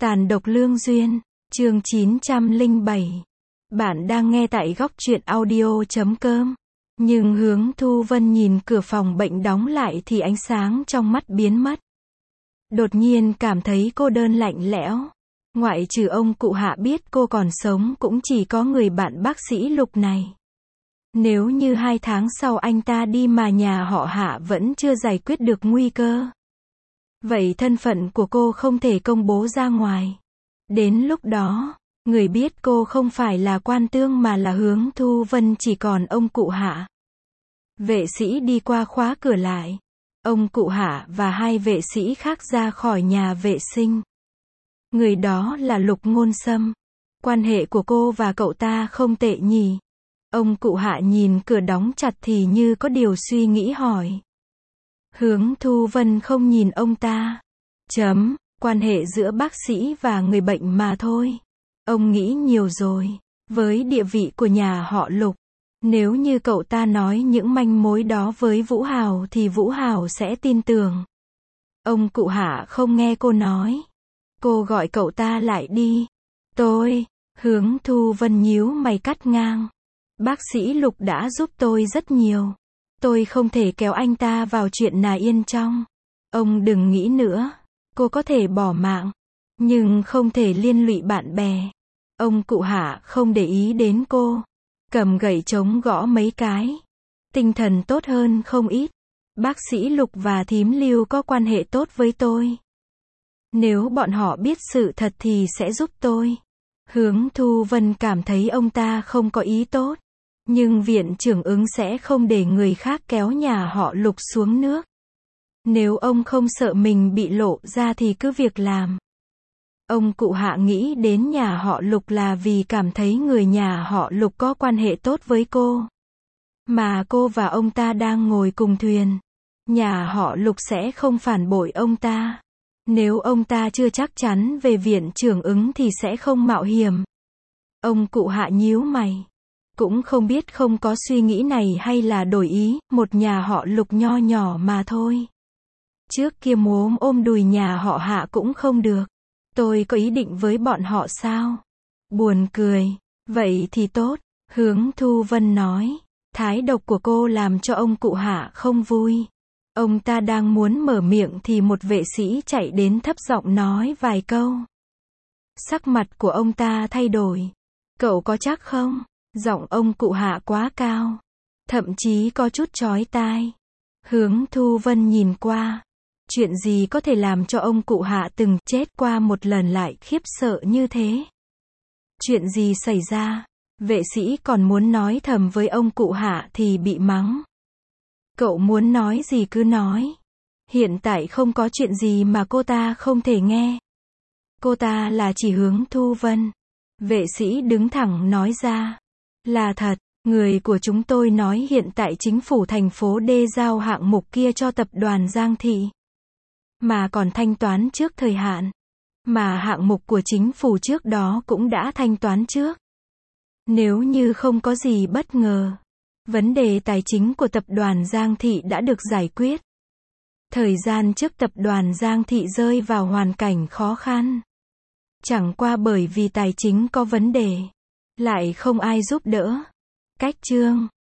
Tàn độc lương duyên, chương 907. Bạn đang nghe tại góc truyện audio.com. Nhưng Hướng Thu Vân nhìn cửa phòng bệnh đóng lại thì ánh sáng trong mắt biến mất. Đột nhiên cảm thấy cô đơn lạnh lẽo. Ngoại trừ ông cụ Hạ biết cô còn sống cũng chỉ có người bạn bác sĩ Lục này. Nếu như 2 tháng sau anh ta đi mà nhà họ Hạ vẫn chưa giải quyết được nguy cơ, vậy thân phận của cô không thể công bố ra ngoài. Đến lúc đó, người biết cô không phải là Quan Tương mà là Hướng Thu Vân, chỉ còn ông cụ Hạ. Vệ sĩ đi qua khóa cửa lại. Ông cụ Hạ và 2 vệ sĩ khác ra khỏi nhà vệ sinh. Người đó là Lục Ngôn Sâm. Quan hệ của cô và cậu ta không tệ nhỉ? Ông cụ Hạ nhìn cửa đóng chặt thì như có điều suy nghĩ hỏi. Hướng Thu Vân không nhìn ông ta. Quan hệ giữa bác sĩ và người bệnh mà thôi. Ông nghĩ nhiều rồi. Với địa vị của nhà họ Lục, nếu như cậu ta nói những manh mối đó với Vũ Hào thì Vũ Hào sẽ tin tưởng. Ông cụ Hạ không nghe cô nói. Cô gọi cậu ta lại đi. Hướng Thu Vân nhíu mày cắt ngang. Bác sĩ Lục đã giúp tôi rất nhiều. Tôi không thể kéo anh ta vào chuyện Nà Yên trong. Ông đừng nghĩ nữa. Cô có thể bỏ mạng, nhưng không thể liên lụy bạn bè. Ông cụ Hạ không để ý đến cô. Cầm gậy trống gõ mấy cái. Tinh thần tốt hơn không ít. Bác sĩ Lục và thím Lưu có quan hệ tốt với tôi. Nếu bọn họ biết sự thật thì sẽ giúp tôi. Hướng Thu Vân cảm thấy ông ta không có ý tốt. Nhưng viện trưởng Ứng sẽ không để người khác kéo nhà họ Lục xuống nước. Nếu ông không sợ mình bị lộ ra thì cứ việc làm. Ông cụ Hạ nghĩ đến nhà họ Lục là vì cảm thấy người nhà họ Lục có quan hệ tốt với cô. Mà cô và ông ta đang ngồi cùng thuyền. Nhà họ Lục sẽ không phản bội ông ta. Nếu ông ta chưa chắc chắn về viện trưởng Ứng thì sẽ không mạo hiểm. Ông cụ Hạ nhíu mày. Cũng không biết không có suy nghĩ này hay là đổi ý, một nhà họ Lục nho nhỏ mà thôi. Trước kia muốn ôm đùi nhà họ Hạ cũng không được. Tôi có ý định với bọn họ sao? Buồn cười. Vậy thì tốt, Hướng Thu Vân nói. Thái độ của cô làm cho ông cụ Hạ không vui. Ông ta đang muốn mở miệng thì một vệ sĩ chạy đến thấp giọng nói vài câu. Sắc mặt của ông ta thay đổi. Cậu có chắc không? Giọng ông cụ Hạ quá cao. Thậm chí có chút chói tai. Hướng Thu Vân nhìn qua. Chuyện gì có thể làm cho ông cụ Hạ từng chết qua một lần lại khiếp sợ như thế? Chuyện gì xảy ra? Vệ sĩ còn muốn nói thầm với ông cụ Hạ thì bị mắng. Cậu muốn nói gì cứ nói. Hiện tại không có chuyện gì mà cô ta không thể nghe. Cô ta là chỉ Hướng Thu Vân. Vệ sĩ đứng thẳng nói ra. Là thật, người của chúng tôi nói hiện tại chính phủ thành phố D giao hạng mục kia cho tập đoàn Giang Thị. Mà còn thanh toán trước thời hạn. Mà hạng mục của chính phủ trước đó cũng đã thanh toán trước. Nếu như không có gì bất ngờ, vấn đề tài chính của tập đoàn Giang Thị đã được giải quyết. Thời gian trước tập đoàn Giang Thị rơi vào hoàn cảnh khó khăn. Chẳng qua bởi vì tài chính có vấn đề, lại không ai giúp đỡ. Cách chương